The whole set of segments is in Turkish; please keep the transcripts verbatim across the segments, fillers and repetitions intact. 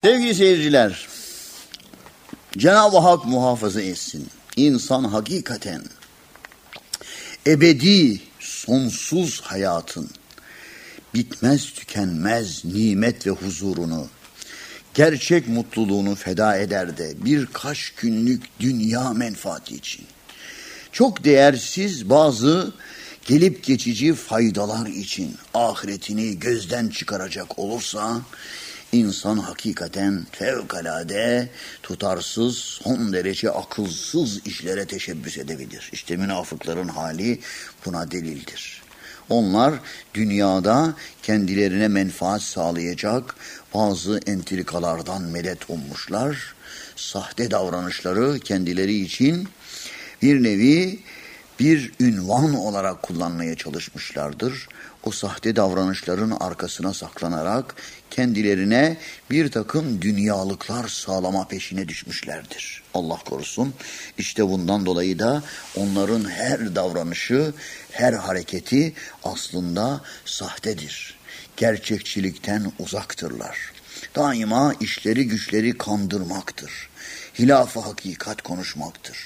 Sevgili seyirciler, Cenab-ı Hak muhafaza etsin. İnsan hakikaten ebedi, sonsuz hayatın, bitmez tükenmez nimet ve huzurunu, gerçek mutluluğunu feda eder de birkaç günlük dünya menfaati için çok değersiz bazı gelip geçici faydalar için ahiretini gözden çıkaracak olursa insan hakikaten fevkalade tutarsız, son derece akılsız işlere teşebbüs edebilir. İşte münafıkların hali buna delildir. Onlar dünyada kendilerine menfaat sağlayacak bazı entrikalardan medet ummuşlar. Sahte davranışları kendileri için bir nevi bir ünvan olarak kullanmaya çalışmışlardır. O sahte davranışların arkasına saklanarak kendilerine bir takım dünyalıklar sağlama peşine düşmüşlerdir. Allah korusun. İşte bundan dolayı da onların her davranışı, her hareketi aslında sahtedir. Gerçekçilikten uzaktırlar. Daima işleri güçleri kandırmaktır. Hilaf-ı hakikat konuşmaktır.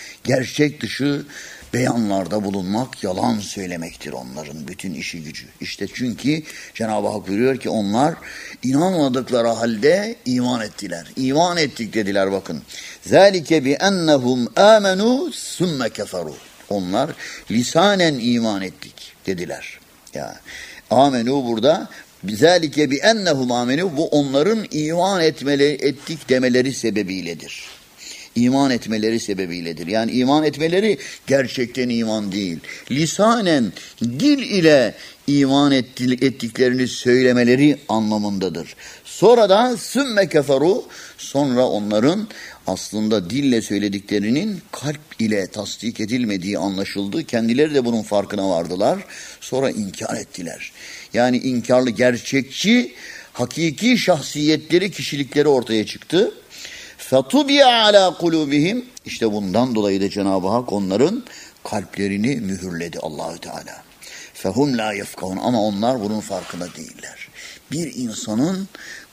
Gerçek dışı beyanlarda bulunmak, yalan söylemektir onların bütün işi gücü. İşte çünkü Cenab-ı Hak buyuruyor ki onlar inanmadıkları halde iman ettiler. İman ettik dediler bakın. Zalike bi ennehum amenu sümme keferu. Onlar lisanen iman ettik dediler. Ya amenu burada zalike bi ennehum amenu, bu onların iman etmeleri ettik demeleri sebebiyledir. İman etmeleri sebebiyledir. Yani iman etmeleri gerçekten iman değil. Lisanen, dil ile iman ettiklerini söylemeleri anlamındadır. Sonra da sümme keferu, sonra onların aslında dille söylediklerinin kalp ile tasdik edilmediği anlaşıldı. Kendileri de bunun farkına vardılar. Sonra inkar ettiler. Yani inkarlı, gerçekçi, hakiki şahsiyetleri, kişilikleri ortaya çıktı. فَطُبِيَ عَلَى قُلُوبِهِمْ, İşte bundan dolayı da Cenab-ı Hak onların kalplerini mühürledi Allahü Teala. فَهُمْ لَا يَفْقَهُونَ, ama onlar bunun farkında değiller. Bir insanın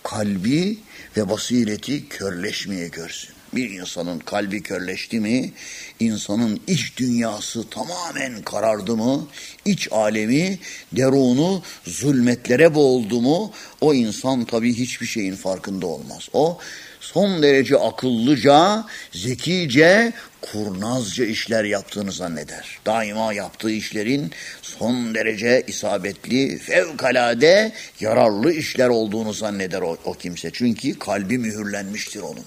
kalbi ve basireti körleşmeye görsün. Bir insanın kalbi körleşti mi, insanın iç dünyası tamamen karardı mı, iç alemi, derunu zulmetlere boğuldu mu, o insan tabii hiçbir şeyin farkında olmaz. O son derece akıllıca, zekice, kurnazca işler yaptığını zanneder. Daima yaptığı işlerin son derece isabetli, fevkalade yararlı işler olduğunu zanneder o, o kimse. Çünkü kalbi mühürlenmiştir onun.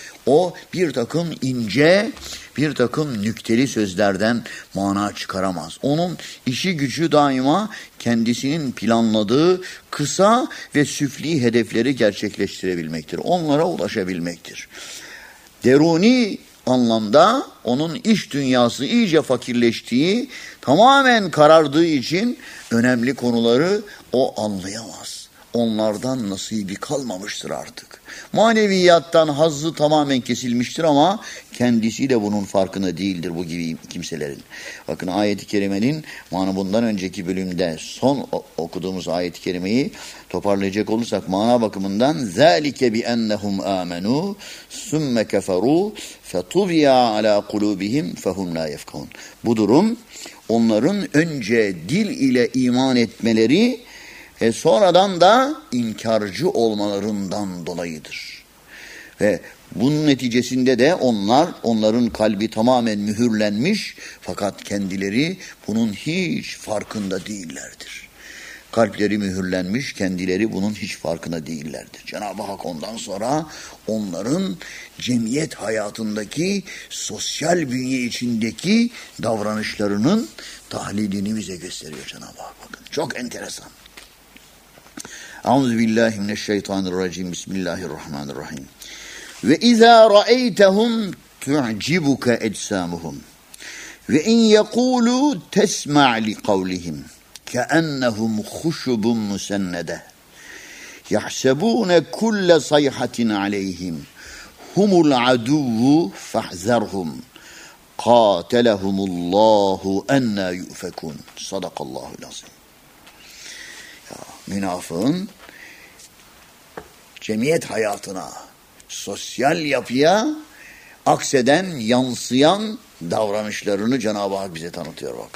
O bir takım ince, bir takım nükteli sözlerden mana çıkaramaz. Onun işi gücü daima kendisinin planladığı kısa ve süfli hedefleri gerçekleştirebilmektir. Onlara ulaşabilmektir. Deruni anlamda onun iş dünyası iyice fakirleştiği, tamamen karardığı için önemli konuları o anlayamaz. Onlardan nasibi kalmamıştır artık. Maneviyattan hazzı tamamen kesilmiştir ama kendisi de bunun farkında değildir bu gibi kimselerin. Bakın ayet-i kerimenin mana, bundan önceki bölümde son okuduğumuz ayet-i kerimeyi toparlayacak olursak mana bakımından zalike bi ennehum amenu sümme keferu fetubiya ala kulubihim fehum la yefkahun. Bu durum onların önce dil ile iman etmeleri ve sonradan da inkarcı olmalarından dolayıdır. Ve bunun neticesinde de onlar, onların kalbi tamamen mühürlenmiş fakat kendileri bunun hiç farkında değillerdir. Kalpleri mühürlenmiş, kendileri bunun hiç farkında değillerdir. Cenab-ı Hak ondan sonra onların cemiyet hayatındaki, sosyal bünye içindeki davranışlarının tahlilini bize gösteriyor Cenab-ı Hak. Bakın çok enteresan. Euzubillahimineşşeytanirracim. Bismillahirrahmanirrahim. Ve izâ ra'eytehum tu'cibuke ecsamuhum ve in yekûlû tesma' li kavlihim keennehum huşubun musennede yahsebûne kulle sayhatin aleyhim humul aduvvu fahzerhum kâtelehumullahu ennâ yu'fekûn. Sadakallahul azim. Münafığın cemiyet hayatına, sosyal yapıya akseden, yansıyan davranışlarını Cenab-ı Hak bize tanıtıyor bakın.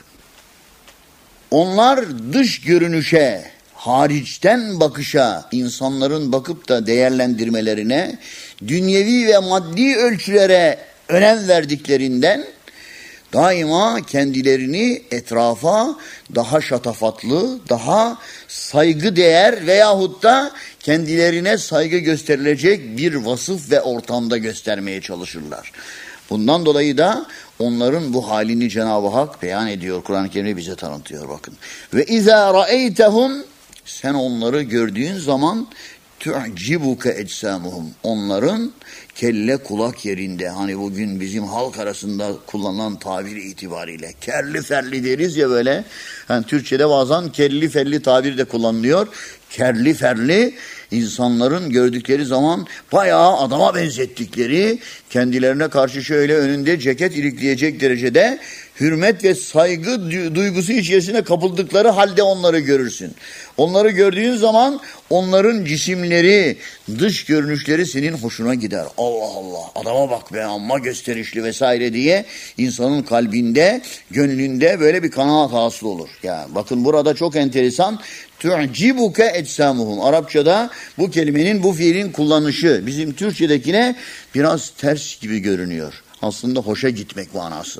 Onlar dış görünüşe, hariçten bakışa, insanların bakıp da değerlendirmelerine, dünyevi ve maddi ölçülere önem verdiklerinden daima kendilerini etrafa daha şatafatlı, daha saygıdeğer veyahut da kendilerine saygı gösterilecek bir vasıf ve ortamda göstermeye çalışırlar. Bundan dolayı da onların bu halini Cenab-ı Hak beyan ediyor. Kur'an-ı Kerim'de bize tanıtıyor bakın. Ve izâ ra'eytehum, sen onları gördüğün zaman tu'cibuke ecsamuhum, onların kelle kulak yerinde, hani bugün bizim halk arasında kullanılan tabiri itibariyle kerli ferli deriz ya böyle. Yani Türkçe'de bazen kelli ferli tabir de kullanılıyor. Kerli ferli insanların gördükleri zaman bayağı adama benzettikleri, kendilerine karşı şöyle önünde ceket ilikleyecek derecede hürmet ve saygı duygusu içerisine kapıldıkları halde onları görürsün. Onları gördüğün zaman onların cisimleri, dış görünüşleri senin hoşuna gider. Allah Allah, adama bak be, amma gösterişli vesaire diye insanın kalbinde, gönlünde böyle bir kanaat hasıl olur. Ya bakın burada çok enteresan. Tu'cibuke ecsamuhum. Arapçada bu kelimenin, bu fiilin kullanışı bizim Türkçedekine biraz ters gibi görünüyor. Aslında hoşa gitmek manası.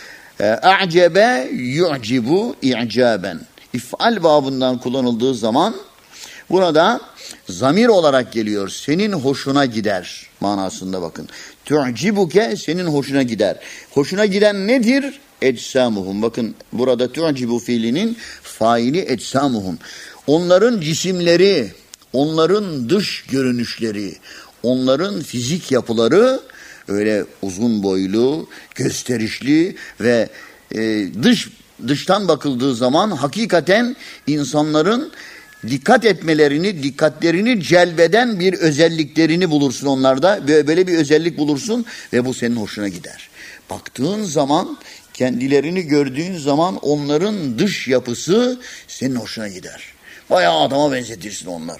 A'cebe yu'cibu i'caben. İf'al babından kullanıldığı zaman burada zamir olarak geliyor. Senin hoşuna gider manasında bakın. Tu'cibuke, senin hoşuna gider. Hoşuna giden nedir? Ecsamuhum. Bakın burada tu'cibu fiilinin faili ecsamuhum. Onların cisimleri, onların dış görünüşleri, onların fizik yapıları öyle uzun boylu, gösterişli ve e, dış dıştan bakıldığı zaman hakikaten insanların dikkat etmelerini, dikkatlerini celbeden bir özelliklerini bulursun onlarda. Böyle bir özellik bulursun ve bu senin hoşuna gider. Baktığın zaman, kendilerini gördüğün zaman onların dış yapısı senin hoşuna gider. Bayağı adama benzetirsin onları.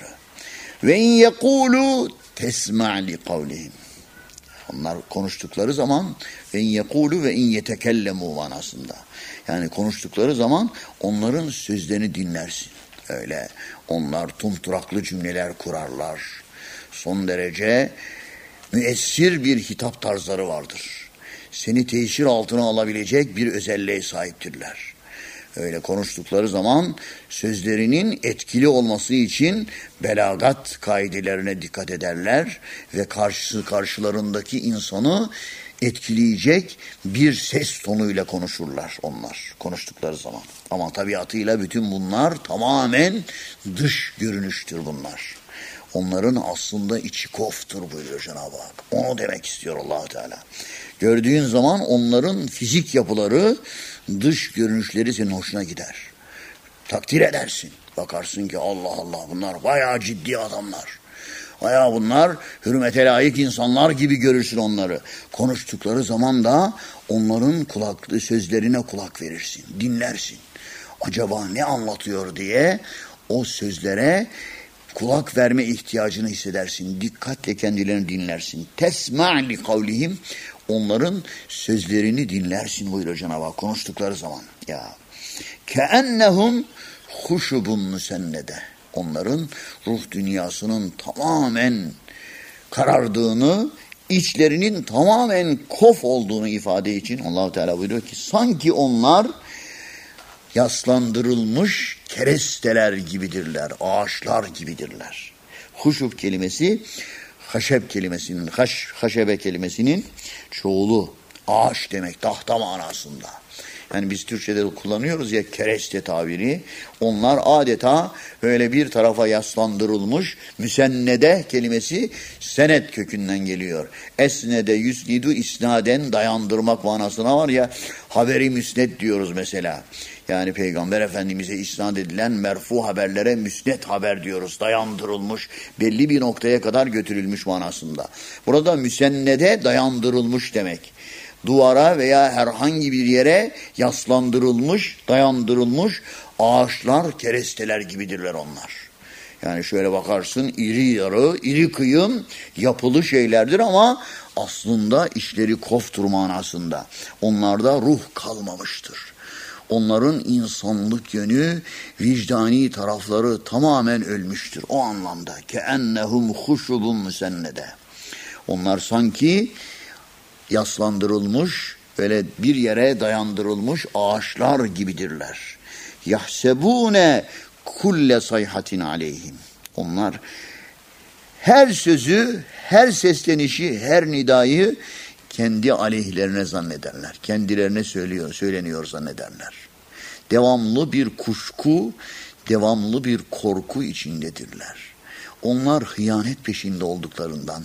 Ve in yekulu tesma' li kavlihim. Onlar konuştukları zaman ve in yekulu ve in yetekellemu manasında. Yani konuştukları zaman onların sözlerini dinlersin. Öyle onlar tumturaklı cümleler kurarlar. Son derece müessir bir hitap tarzları vardır. Seni tesir altına alabilecek bir özelliğe sahiptirler. Öyle konuştukları zaman sözlerinin etkili olması için belagat kaidelerine dikkat ederler ve karşı karşılarındaki insanı etkileyecek bir ses tonuyla konuşurlar onlar konuştukları zaman. Ama tabiatıyla bütün bunlar tamamen dış görünüştür bunlar. Onların aslında içi koftur buyuruyor Cenab-ı Hak. Onu demek istiyor Allah-u Teala. Gördüğün zaman onların fizik yapıları, dış görünüşleri senin hoşuna gider. Takdir edersin. Bakarsın ki Allah Allah, bunlar bayağı ciddi adamlar. Bayağı bunlar hürmete layık insanlar gibi görürsün onları. Konuştukları zaman da onların kulaklı sözlerine kulak verirsin, dinlersin. Acaba ne anlatıyor diye o sözlere kulak verme ihtiyacını hissedersin. Dikkatle kendilerini dinlersin. Tesma' li kavlihim, onların sözlerini dinlersin buyuruyor Cenab-ı Hak konuştukları zaman. Ya keennehum huşubun müsennede. Onların ruh dünyasının tamamen karardığını, içlerinin tamamen kof olduğunu ifade için Allah-u Teala buyuruyor ki sanki onlar yaslandırılmış keresteler gibidirler, ağaçlar gibidirler. Huşub kelimesi haşeb kelimesinin, haş, haşebe kelimesinin çoğulu, ağaç demek, tahta manasında. Yani biz Türkçe'de kullanıyoruz ya kereste tabiri. Onlar adeta böyle bir tarafa yaslandırılmış. Müsennede kelimesi senet kökünden geliyor. Esnede yüsnidu isnaden, dayandırmak manasına var ya, haberi müsned diyoruz mesela. Yani Peygamber Efendimiz'e isnat edilen merfu haberlere müsned haber diyoruz. Dayandırılmış, belli bir noktaya kadar götürülmüş manasında. Burada müsennede dayandırılmış demek. Duvara veya herhangi bir yere yaslandırılmış, dayandırılmış ağaçlar, keresteler gibidirler onlar. Yani şöyle bakarsın iri yarı, iri kıyım yapılı şeylerdir ama aslında işleri koftur manasında. Onlarda ruh kalmamıştır. Onların insanlık yönü, vicdani tarafları tamamen ölmüştür. O anlamda. Keennehum huşubun musennede. Onlar sanki yaslandırılmış, böyle bir yere dayandırılmış ağaçlar gibidirler. Yahsebune kulle sayhatin aleyhim. Onlar her sözü, her seslenişi, her nidayı kendi aleyhlerine zannederler. Kendilerine söylüyor, söyleniyor zannederler. Devamlı bir kuşku, devamlı bir korku içindedirler. Onlar hıyanet peşinde olduklarından,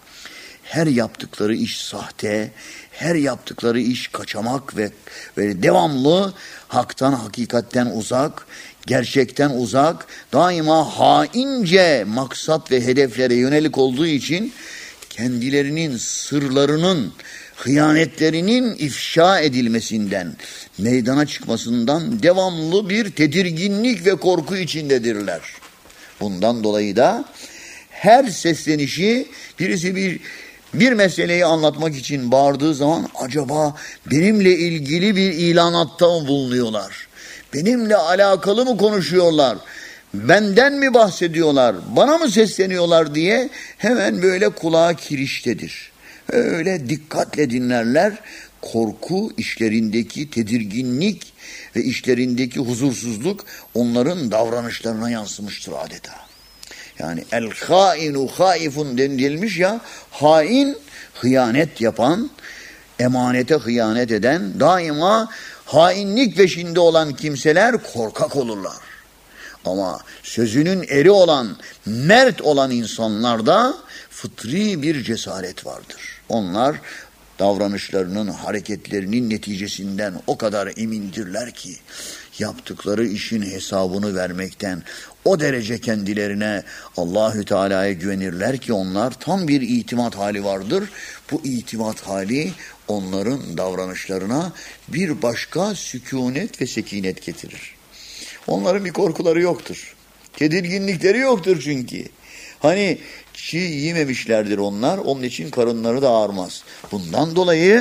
her yaptıkları iş sahte, her yaptıkları iş kaçamak ve, ve devamlı haktan, hakikatten uzak, gerçekten uzak, daima haince maksat ve hedeflere yönelik olduğu için kendilerinin sırlarının, hıyanetlerinin ifşa edilmesinden, meydana çıkmasından devamlı bir tedirginlik ve korku içindedirler. Bundan dolayı da her seslenişi birisi bir bir meseleyi anlatmak için bağırdığı zaman acaba benimle ilgili bir ilanatta mı bulunuyorlar? Benimle alakalı mı konuşuyorlar? Benden mi bahsediyorlar? Bana mı sesleniyorlar diye hemen böyle kulağa kiriştedir. Öyle dikkatle dinlerler. Korku, işlerindeki tedirginlik ve işlerindeki huzursuzluk onların davranışlarına yansımıştır adeta. Yani el hainu haifun denilmiş ya, hain, hıyanet yapan, emanete hıyanet eden, daima hainlik peşinde olan kimseler korkak olurlar. Ama sözünün eri olan, mert olan insanlarda fıtri bir cesaret vardır. Onlar davranışlarının, hareketlerinin neticesinden o kadar emindirler ki yaptıkları işin hesabını vermekten o derece kendilerine Allahü Teala'ya güvenirler ki onlar tam bir itimat hali vardır. Bu itimat hali onların davranışlarına bir başka sükunet ve sekinet getirir. Onların bir korkuları yoktur. Tedirginlikleri yoktur çünkü. Hani çiğ yememişlerdir onlar. Onun için karınları da ağrımaz. Bundan dolayı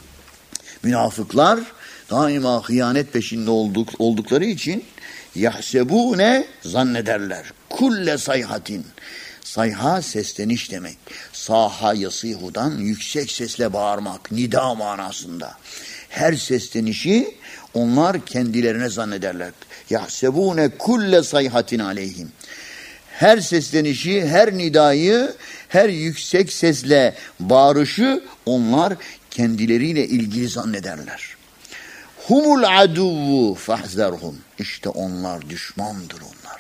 münafıklar daima hıyanet peşinde olduk, oldukları için yahsebune zannederler. Kulle sayhatin. Sayha sesleniş demek. Saha yasihudan yüksek sesle bağırmak. Nida manasında. Her seslenişi onlar kendilerine zannederler. Yahsebune kulle sayhatin aleyhim. Her seslenişi, her nidayı, her yüksek sesle bağırışı onlar kendileriyle ilgili zannederler. Humul aduvvu fahzerhum. İşte onlar düşmandır onlar.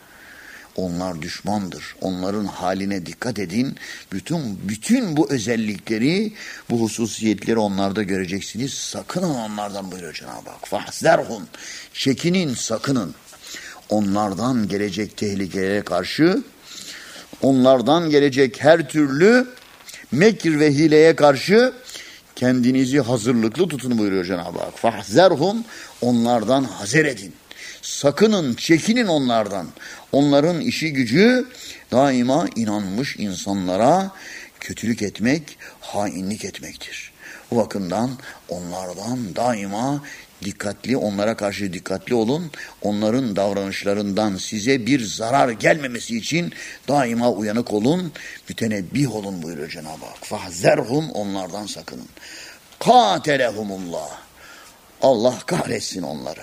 Onlar düşmandır. Onların haline dikkat edin. Bütün bütün bu özellikleri, bu hususiyetleri onlarda göreceksiniz. Sakının onlardan buyuruyor Cenab-ı Hak. Fahzerhum. Çekinin, sakının. Onlardan gelecek tehlikelere karşı, onlardan gelecek her türlü mekr ve hileye karşı kendinizi hazırlıklı tutun buyuruyor Cenab-ı Hak. Fahzerhum, onlardan hazer edin. Sakının, çekinin onlardan. Onların işi gücü daima inanmış insanlara kötülük etmek, hainlik etmektir. Bu bakımdan onlardan daima dikkatli, onlara karşı dikkatli olun. Onların davranışlarından size bir zarar gelmemesi için daima uyanık olun, mütenebbih olun buyuruyor Cenab-ı Hak. Fahzerhum, onlardan sakının. Katelehumullah. Allah kahretsin onları.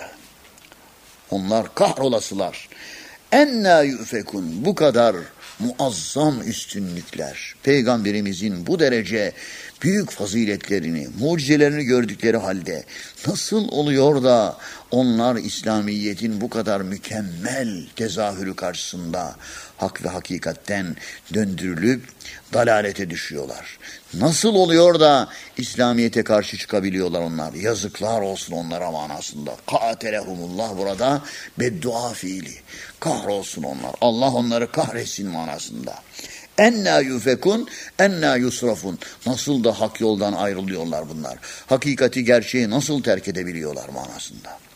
Onlar kahrolasılar. Enna yufekun. Bu kadar muazzam üstünlükler, Peygamberimizin bu derece büyük faziletlerini, mucizelerini gördükleri halde nasıl oluyor da onlar İslamiyet'in bu kadar mükemmel tezahürü karşısında hak ve hakikatten döndürülüp dalalete düşüyorlar? Nasıl oluyor da İslamiyet'e karşı çıkabiliyorlar onlar? Yazıklar olsun onlara manasında. Katelehumullah burada beddua fiili. Kahrolsun onlar. Allah onları kahretsin manasında. Enna yufekun, enna yusrafun. Nasıl da hak yoldan ayrılıyorlar bunlar. Hakikati, gerçeği nasıl terk edebiliyorlar manasında.